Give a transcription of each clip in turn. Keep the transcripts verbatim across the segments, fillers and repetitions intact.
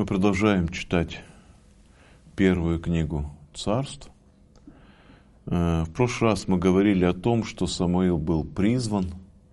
продолжаем читать первую книгу Царств. В прошлый раз мы говорили о том, что Самуил был призван,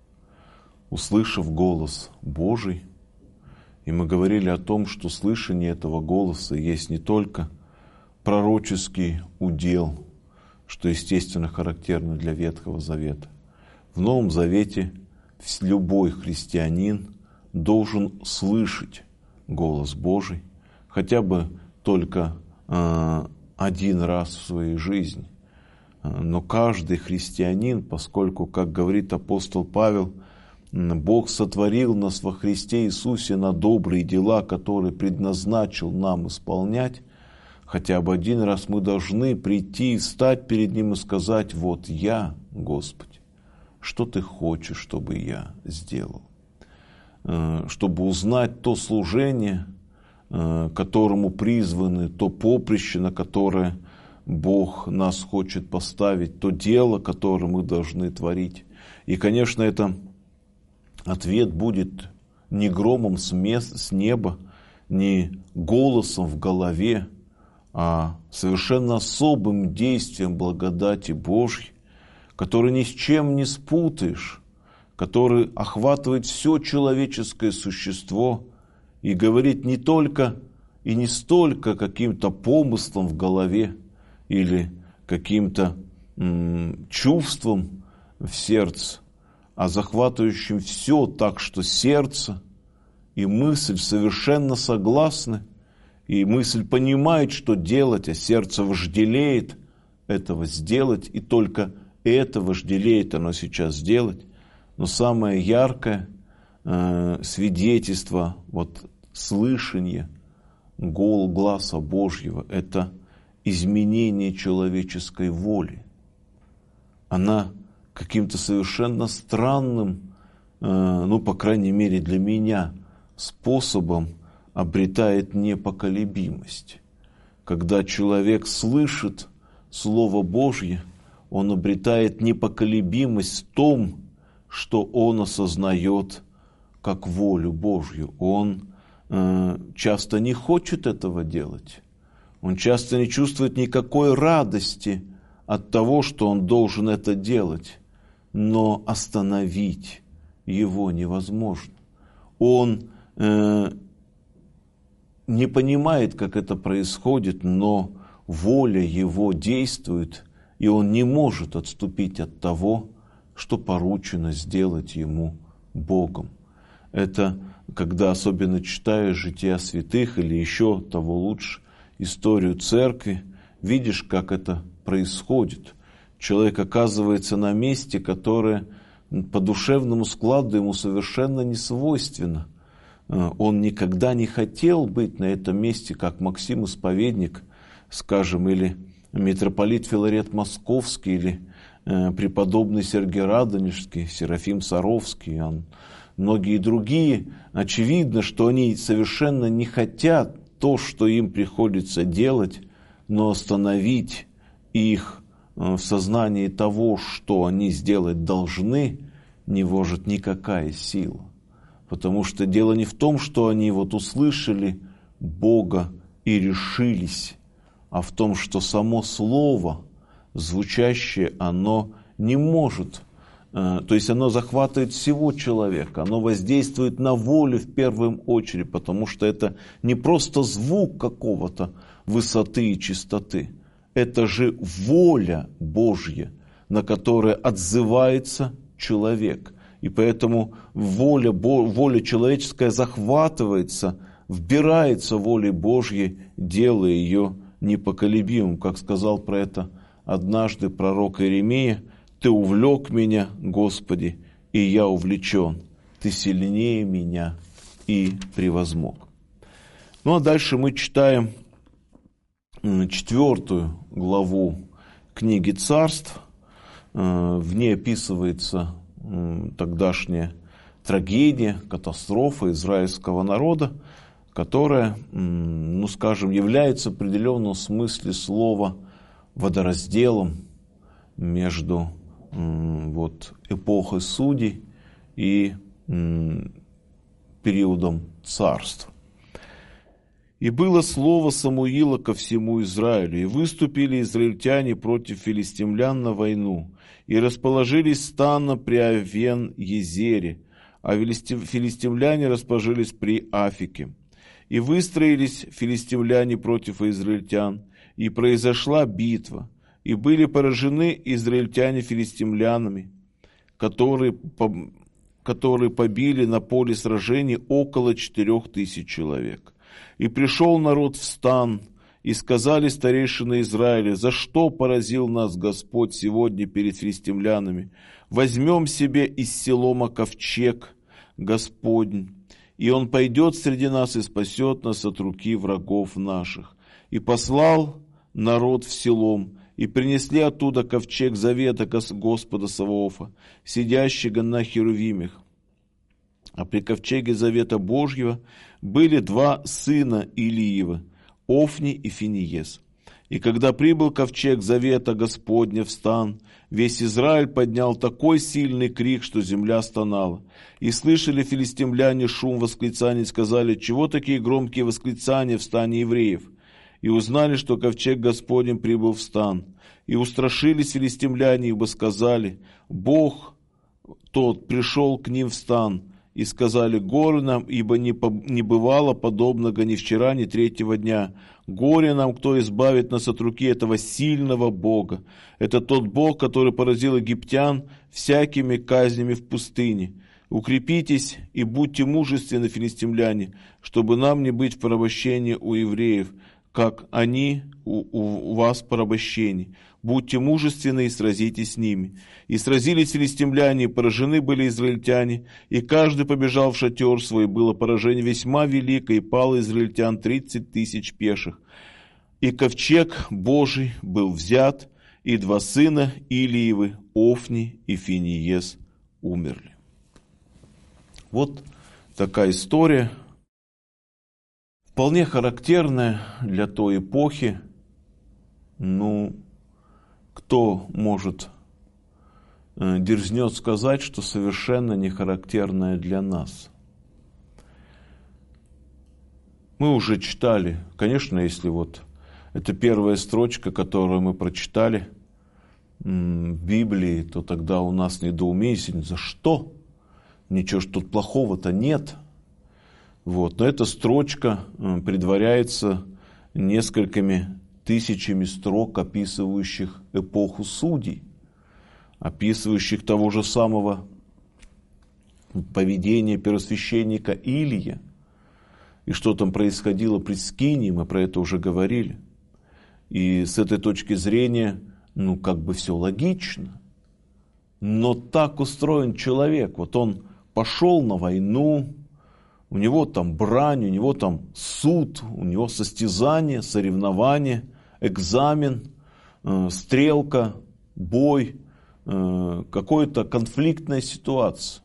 услышав голос Божий. И мы говорили о том, что слышание этого голоса есть не только пророческий удел, что, естественно, характерно для Ветхого Завета. В Новом Завете любой христианин должен слышать голос Божий хотя бы только э, один раз в своей жизни. Но каждый христианин, поскольку, как говорит апостол Павел, Бог сотворил нас во Христе Иисусе на добрые дела, которые предназначил нам исполнять, хотя бы один раз мы должны прийти и встать перед Ним и сказать: вот я, Господи, что Ты хочешь, чтобы я сделал? Чтобы узнать то служение, которому призваны, то поприще, на которое Бог нас хочет поставить, то дело, которое мы должны творить. И, конечно, это ответ будет не громом с, мест, с неба, не голосом в голове, а совершенно особым действием благодати Божьей, который ни с чем не спутаешь, который охватывает все человеческое существо и говорит не только и не столько каким-то помыслом в голове или каким-то м, чувством в сердце, а захватывающим все так, что сердце и мысль совершенно согласны, и мысль понимает, что делать, а сердце вожделеет этого сделать, и только это вожделеет оно сейчас сделать. Но самое яркое э, свидетельство вот, слышания гол гласа Божьего – это изменение человеческой воли. Она каким-то совершенно странным, э, ну, по крайней мере для меня, способом обретает непоколебимость. Когда человек слышит Слово Божье, он обретает непоколебимость в том, что он осознает как волю Божью. Он э, часто не хочет этого делать. Он часто не чувствует никакой радости от того, что он должен это делать. Но остановить его невозможно. Он э, не понимает, как это происходит, но воля его действует, и он не может отступить от того, что поручено сделать ему Богом. Это когда особенно читаешь жития святых или еще того лучше историю церкви, видишь, как это происходит. Человек оказывается на месте, которое по душевному складу ему совершенно не свойственно. Он никогда не хотел быть на этом месте, как Максим Исповедник, скажем, или митрополит Филарет Московский, или преподобный Сергий Радонежский, Серафим Саровский, он, многие другие. Очевидно, что они совершенно не хотят то, что им приходится делать, но остановить их в сознании того, что они сделать должны, не может никакая сила. Потому что дело не в том, что они вот услышали Бога и решились, а в том, что само Слово, звучащее, оно не может, э, то есть оно захватывает всего человека, оно воздействует на волю в первую очередь, потому что это не просто звук какого-то высоты и чистоты, это же воля Божья, на которую отзывается человек. И поэтому воля, воля человеческая захватывается, вбирается волей Божьей, делая ее непоколебимым. Как сказал про это однажды пророк Иеремия: «Ты увлек меня, Господи, и я увлечен. Ты сильнее меня и превозмог». Ну а дальше мы читаем четвертую главу книги Царств. В ней описывается тогдашняя трагедия, катастрофа израильского народа, которая, ну скажем, является в определенном смысле слова водоразделом между вот, эпохой судей и периодом царств. И было слово Самуила ко всему Израилю, и выступили израильтяне против филистимлян на войну, и расположились станом при Авен-Езере, а филистимляне расположились при Афике. И выстроились филистимляне против израильтян, и произошла битва, и были поражены израильтяне филистимлянами, которые, которые побили на поле сражений около четырех тысяч человек. И пришел народ в стан, и сказали старейшины Израиля: за что поразил нас Господь сегодня перед филистимлянами? Возьмем себе из Силома ковчег Господень, и он пойдет среди нас и спасет нас от руки врагов наших. И послал народ в Силом, и принесли оттуда ковчег завета Господа Саваофа, сидящего на херувимах. А при ковчеге завета Божьего были два сына Илиева, Офни и Финиес. И когда прибыл ковчег завета Господня в стан, весь Израиль поднял такой сильный крик, что земля стонала. И слышали филистимляне шум восклицаний, и сказали: чего такие громкие восклицания в стане евреев? И узнали, что ковчег Господень прибыл в стан. И устрашились филистимляне, ибо сказали: Бог тот пришел к ним в стан. И сказали: горе нам, ибо не, по, не бывало подобного ни вчера, ни третьего дня. Горе нам, кто избавит нас от руки этого сильного Бога. Это тот Бог, который поразил египтян всякими казнями в пустыне. Укрепитесь и будьте мужественны, филистимляне, чтобы нам не быть в порабощении у евреев, как они у, у вас в порабощении. Будьте мужественны и сразитесь с ними. И сразились филистимляне, и поражены были израильтяне, и каждый побежал в шатер свой, было поражение весьма великое, и пало израильтян тридцать тысяч пеших. И ковчег Божий был взят, и два сына Илиевы, Офни и Финиес, умерли. Вот такая история, вполне характерная для той эпохи. Ну, кто может э, дерзнет сказать, что совершенно не характерная для нас? Мы уже читали, конечно, если вот это первая строчка, которую мы прочитали м, в Библии, то тогда у нас недоумение: за что? Ничего ж тут плохого-то нет. Вот. Но эта строчка э, предваряется несколькими тысячами строк, описывающих эпоху судей, описывающих того же самого поведения первосвященника Илия. И что там происходило при Скинии, мы про это уже говорили. И с этой точки зрения, ну, как бы все логично. Но так устроен человек. Вот он пошел на войну, у него там брань, у него там суд, у него состязание, соревнование, экзамен, э, стрелка, бой, э, какая-то конфликтная ситуация.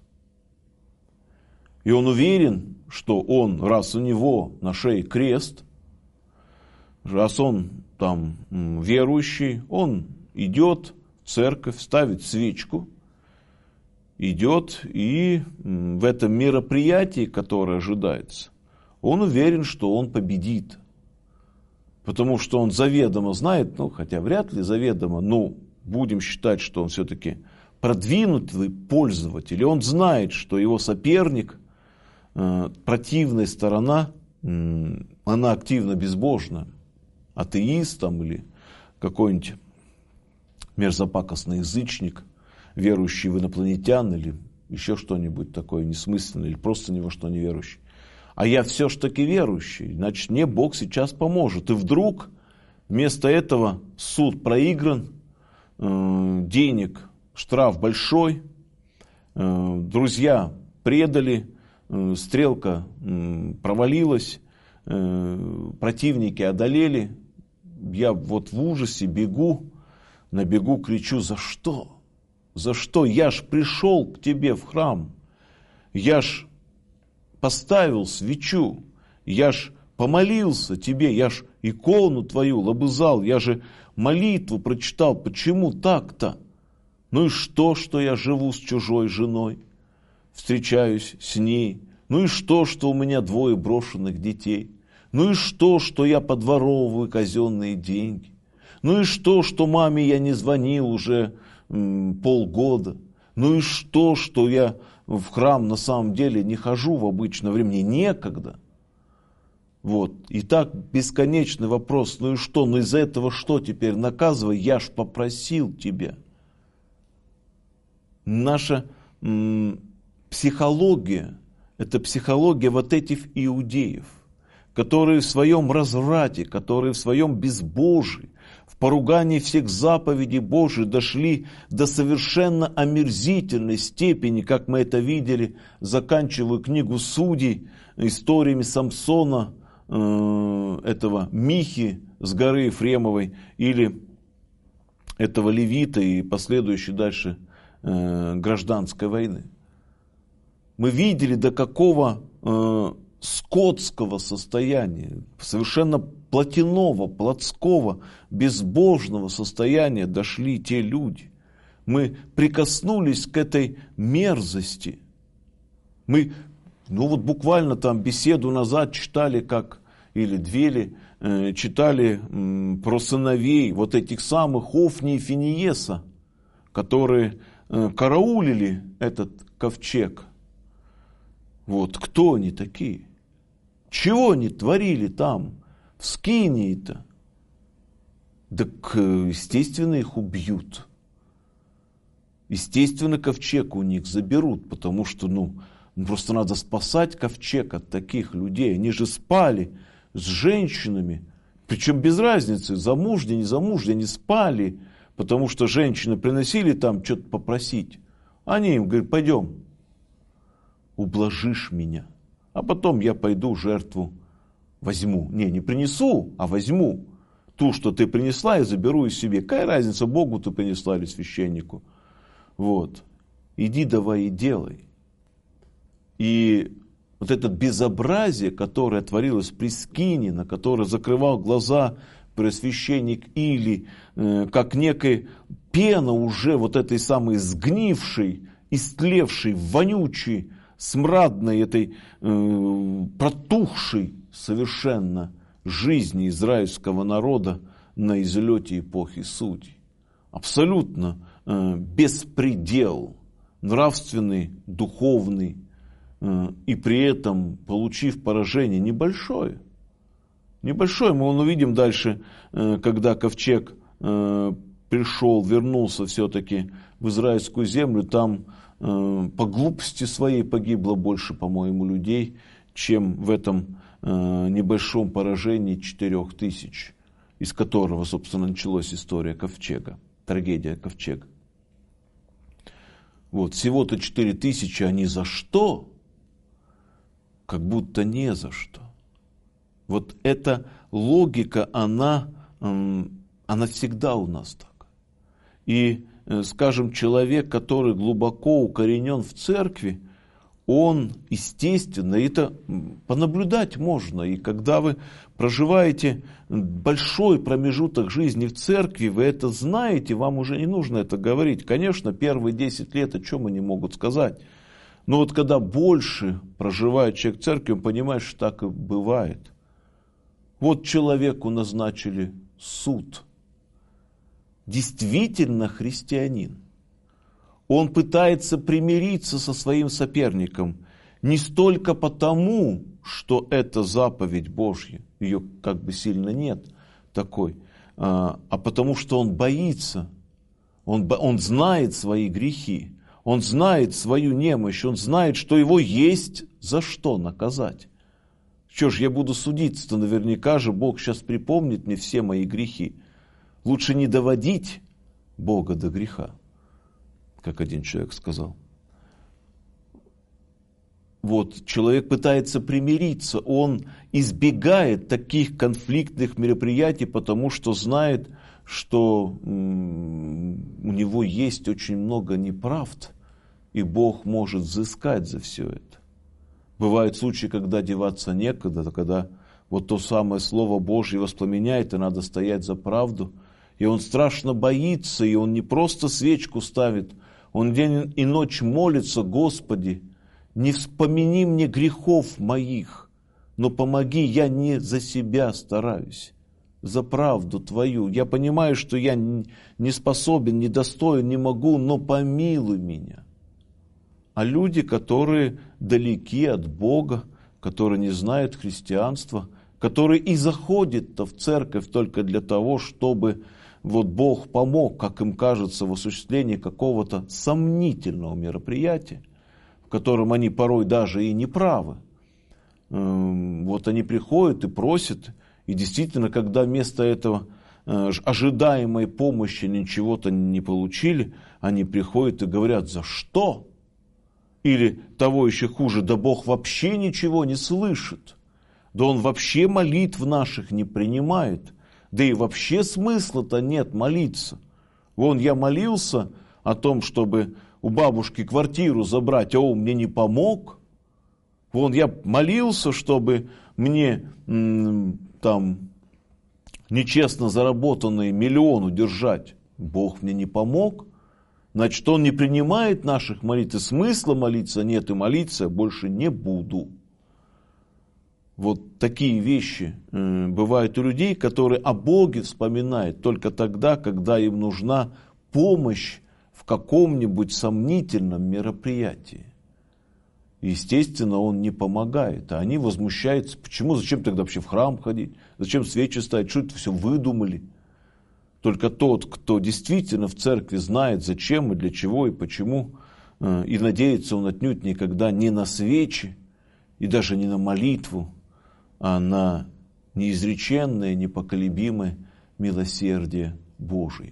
И он уверен, что он, раз у него на шее крест, раз он там верующий, он идет в церковь, ставит свечку, идет и в этом мероприятии, которое ожидается, он уверен, что он победит. Потому что он заведомо знает, ну, хотя вряд ли заведомо, но будем считать, что он все-таки продвинутый пользователь. И он знает, что его соперник, э, противная сторона, э, она активно безбожна. Атеист там, или какой-нибудь мерзопакостный язычник, верующий в инопланетян, или еще что-нибудь такое несмысленное, или просто ни во что не верующий. А я все-таки верующий, значит, мне Бог сейчас поможет. И вдруг вместо этого суд проигран, э, денег, штраф большой, э, друзья предали, э, стрелка э, провалилась, э, противники одолели. Я вот в ужасе бегу, на бегу кричу: за что? За что? Я ж пришел к тебе в храм, я ж поставил свечу, я ж помолился тебе, я ж икону твою лобызал, я же молитву прочитал. Почему так-то? Ну и что, что я живу с чужой женой, встречаюсь с ней? Ну и что, что у меня двое брошенных детей? Ну и что, что я подворовываю казенные деньги? Ну и что, что маме я не звонил уже м, полгода? Ну и что, что я в храм на самом деле не хожу в обычное время, мне некогда? Вот. И так бесконечный вопрос, ну и что, ну из-за этого что теперь наказывай, я ж попросил тебя. Наша м, психология, это психология вот этих иудеев, которые в своем разврате, которые в своем безбожии, в поругании всех заповедей Божьих дошли до совершенно омерзительной степени, как мы это видели, заканчивая книгу Судей, историями Самсона, э, этого Михи с горы Ефремовой, или этого левита и последующей дальше э, гражданской войны. Мы видели, до какого э, скотского состояния, совершенно плотяного, плотского, безбожного состояния дошли те люди. Мы прикоснулись к этой мерзости. Мы, ну вот буквально там беседу назад читали, как, или две ли, э, читали э, про сыновей вот этих самых Офни и Финиеса, которые э, караулили этот ковчег. Вот кто они такие? Чего они творили там, в Скинии-то? Так, естественно, их убьют. Естественно, ковчег у них заберут, потому что, ну, просто надо спасать ковчег от таких людей. Они же спали с женщинами, причем без разницы, замужние, не замужние, они спали, потому что женщины приносили там что-то попросить. Они им говорят, пойдем, ублажишь меня. А потом я пойду жертву возьму. Не, не принесу, а возьму. Ту, что ты принесла, я заберу и себе. Какая разница, Богу ты принесла или священнику? Вот. Иди давай и делай. И вот это безобразие, которое творилось при Скине, на которое закрывал глаза преосвященник Или, э, как некая пена уже вот этой самой сгнившей, истлевшей, вонючей, смрадной, этой э, протухшей совершенно жизни израильского народа на излете эпохи Судей. Абсолютно э, беспредел, нравственный, духовный, э, и при этом получив поражение небольшое. Небольшое, мы он увидим дальше, э, когда ковчег э, пришел, вернулся все-таки в израильскую землю, там по глупости своей погибло больше, по-моему, людей, чем в этом небольшом поражении четырех тысяч, из которого, собственно, началась история ковчега, трагедия ковчега. Вот, всего-то четыре тысячи, они за что? Как будто не за что. Вот эта логика, она, она всегда у нас так. И скажем, человек, который глубоко укоренен в церкви, он, естественно, это понаблюдать можно. И когда вы проживаете большой промежуток жизни в церкви, вы это знаете, вам уже не нужно это говорить. Конечно, первые десять лет о чем они могут сказать. Но вот когда больше проживает человек в церкви, он понимает, что так и бывает. Вот человеку назначили суд. Действительно христианин. Он пытается примириться со своим соперником не столько потому, что это заповедь Божья, ее как бы сильно нет такой, а, а потому что он боится, он, он знает свои грехи, он знает свою немощь, он знает, что его есть за что наказать. Что ж, я буду судиться-то, наверняка же Бог сейчас припомнит мне все мои грехи. Лучше не доводить Бога до греха, как один человек сказал. Вот, человек пытается примириться, он избегает таких конфликтных мероприятий, потому что знает, что м- у него есть очень много неправд, и Бог может взыскать за все это. Бывают случаи, когда деваться некуда, когда вот то самое Слово Божье воспламеняет, и надо стоять за правду. И он страшно боится, и он не просто свечку ставит, он день и ночь молится: Господи, не вспомини мне грехов моих, но помоги, я не за себя стараюсь, за правду Твою. Я понимаю, что я не способен, недостоин, не могу, но помилуй меня. А люди, которые далеки от Бога, которые не знают христианства, которые и заходят-то в церковь только для того, чтобы вот Бог помог, как им кажется, в осуществлении какого-то сомнительного мероприятия, в котором они порой даже и не правы. Вот они приходят и просят, и действительно, когда вместо этого ожидаемой помощи ничего-то не получили, они приходят и говорят: за что? Или того еще хуже: да Бог вообще ничего не слышит, да Он вообще молитв наших не принимает, да и вообще смысла-то нет молиться. Вон я молился о том, чтобы у бабушки квартиру забрать, а он мне не помог. Вон я молился, чтобы мне м, там нечестно заработанный миллион удержать. Бог мне не помог. Значит, Он не принимает наших молитв, и смысла молиться нет, и молиться я больше не буду. Вот такие вещи э, бывают у людей, которые о Боге вспоминают только тогда, когда им нужна помощь в каком-нибудь сомнительном мероприятии. Естественно, Он не помогает, а они возмущаются. Почему? Зачем тогда вообще в храм ходить? Зачем свечи ставить? Что это все выдумали? Только тот, кто действительно в церкви знает, зачем и для чего и почему, и надеется он отнюдь никогда не на свечи и даже не на молитву, а на неизреченное, непоколебимое милосердие Божие.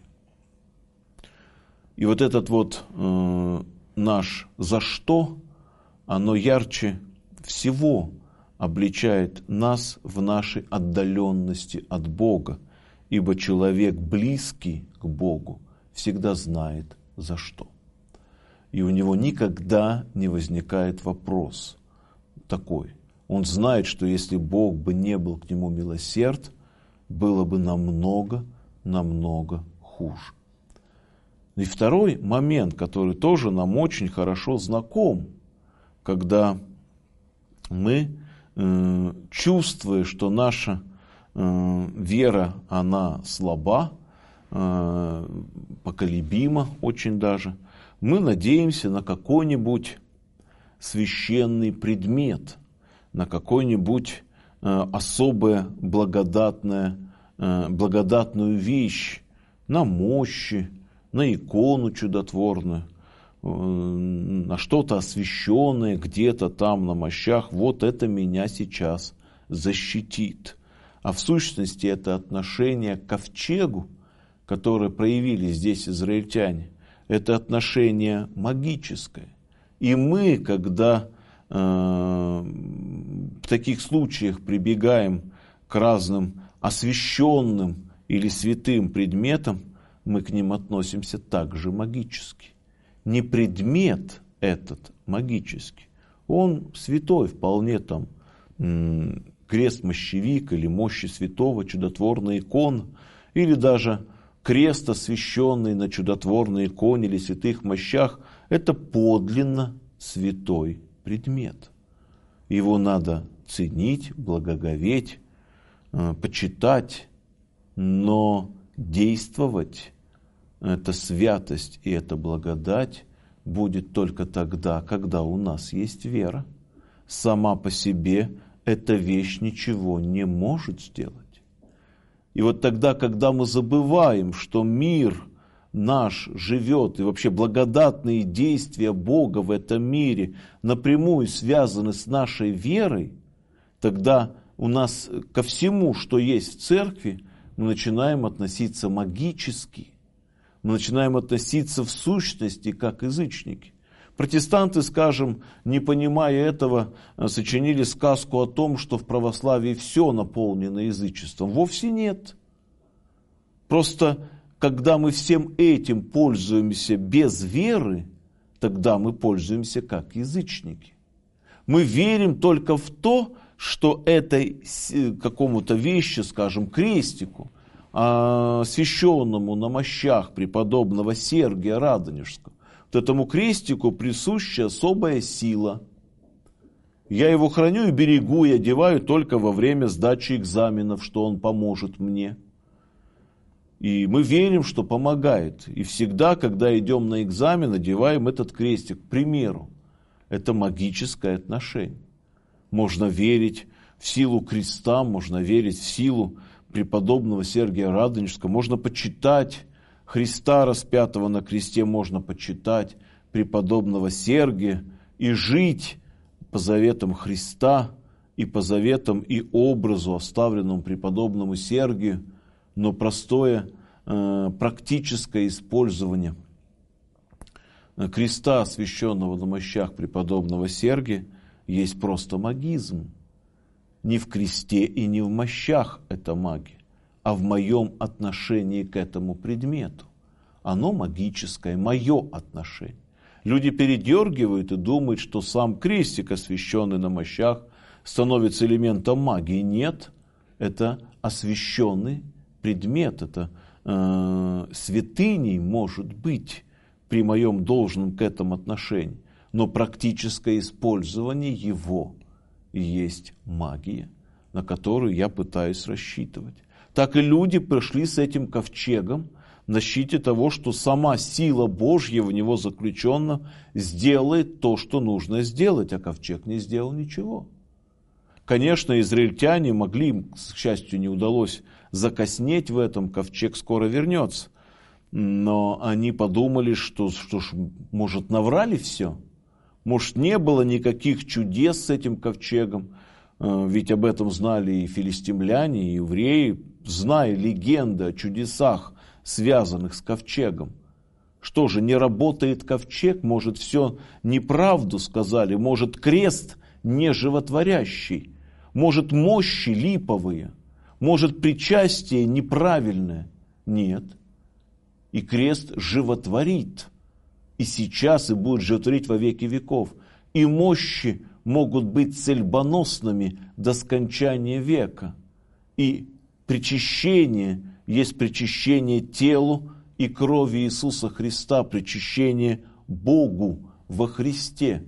И вот этот вот э, наш «за что», оно ярче всего обличает нас в нашей отдаленности от Бога, ибо человек, близкий к Богу, всегда знает, за что. И у него никогда не возникает вопрос такой. Он знает, что если Бог бы не был к нему милосерд, было бы намного, намного хуже. И второй момент, который тоже нам очень хорошо знаком, когда мы, э, чувствуя, что наша э, вера, она слаба, э, поколебима очень даже, мы надеемся на какой-нибудь священный предмет, на какой-нибудь э, особое благодатное, э, благодатную вещь, на мощи, на икону чудотворную, на что-то освященное где-то там на мощах. Вот это меня сейчас защитит. А в сущности это отношение к ковчегу, которое проявили здесь израильтяне, это отношение магическое. И мы, когда э, в таких случаях прибегаем к разным освященным или святым предметам, мы к ним относимся также магически. Не предмет этот магический, он святой, вполне там крест-мощевик или мощи святого, чудотворная икона, или даже крест, освященный на чудотворной иконе или святых мощах, это подлинно святой предмет. Его надо ценить, благоговеть, почитать, но действовать эта святость и эта благодать будет только тогда, когда у нас есть вера. Сама по себе эта вещь ничего не может сделать. И вот тогда, когда мы забываем, что мир наш живет, и вообще благодатные действия Бога в этом мире напрямую связаны с нашей верой, тогда у нас ко всему, что есть в церкви, мы начинаем относиться магически. Мы начинаем относиться в сущности как язычники. Протестанты, скажем, не понимая этого, сочинили сказку о том, что в православии все наполнено язычеством. Вовсе нет. Просто, когда мы всем этим пользуемся без веры, тогда мы пользуемся как язычники. Мы верим только в то, что этой какому-то вещи, скажем, крестику, освященному на мощах преподобного Сергия Радонежского, вот этому крестику присуща особая сила. Я его храню и берегу, и одеваю только во время сдачи экзаменов, что он поможет мне. И мы верим, что помогает. И всегда, когда идем на экзамен, одеваем этот крестик. К примеру, это магическое отношение. Можно верить в силу креста, можно верить в силу преподобного Сергия Радонежского, можно почитать Христа распятого на кресте, можно почитать преподобного Сергия и жить по заветам Христа и по заветам и образу, оставленному преподобному Сергию, но простое э, практическое использование креста, освященного на мощах преподобного Сергия, есть просто магизм. Не в кресте и не в мощах это магия, а в моем отношении к этому предмету. Оно магическое, мое отношение. Люди передергивают и думают, что сам крестик, освященный на мощах, становится элементом магии. Нет, это освященный предмет, это э, святыней может быть при моем должном к этому отношении. Но практическое использование его есть магия, на которую я пытаюсь рассчитывать. Так и люди пришли с этим ковчегом на щите того, что сама сила Божья в него заключена, сделает то, что нужно сделать, а ковчег не сделал ничего. Конечно, израильтяне могли, им, к счастью, не удалось закоснеть в этом, ковчег скоро вернется. Но они подумали, что, что ж, может, наврали все? Может, не было никаких чудес с этим ковчегом? Ведь об этом знали и филистимляне, и евреи, зная легенды о чудесах, связанных с ковчегом. Что же, не работает ковчег? Может, все неправду сказали? Может, крест не животворящий? Может, мощи липовые? Может, причастие неправильное? Нет. И крест животворит. И сейчас, и будет животворить во веки веков. И мощи могут быть цельбоносными до скончания века. И причащение есть причащение телу и крови Иисуса Христа, причащение Богу во Христе.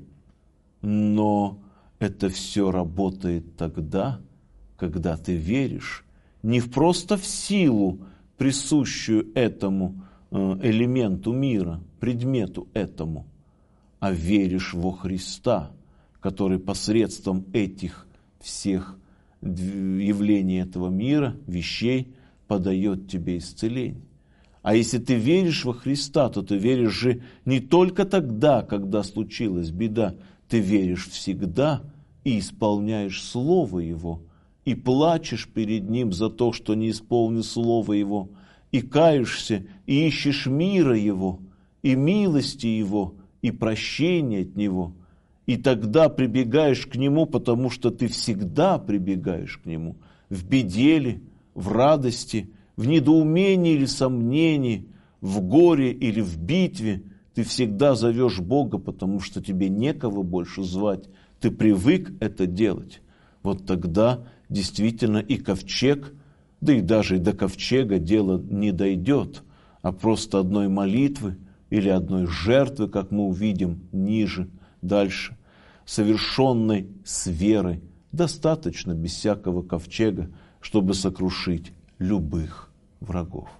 Но это все работает тогда, когда ты веришь не просто в силу, присущую этому элементу мира, предмету этому, а веришь во Христа, который посредством этих всех явлений этого мира, вещей, подает тебе исцеление. А если ты веришь во Христа, то ты веришь же не только тогда, когда случилась беда, ты веришь всегда и исполняешь Слово Его, и плачешь перед Ним за то, что не исполнил Слово Его, и каешься, и ищешь мира Его, и милости Его, и прощения от Него. И тогда прибегаешь к Нему, потому что ты всегда прибегаешь к Нему, в беде ли, в радости, в недоумении или сомнении, в горе или в битве, ты всегда зовешь Бога, потому что тебе некого больше звать, ты привык это делать. Вот тогда действительно и ковчег, да и даже и до ковчега дело не дойдет, а просто одной молитвы или одной жертвы, как мы увидим ниже, дальше, совершенной с верой, достаточно без всякого ковчега, чтобы сокрушить любых врагов.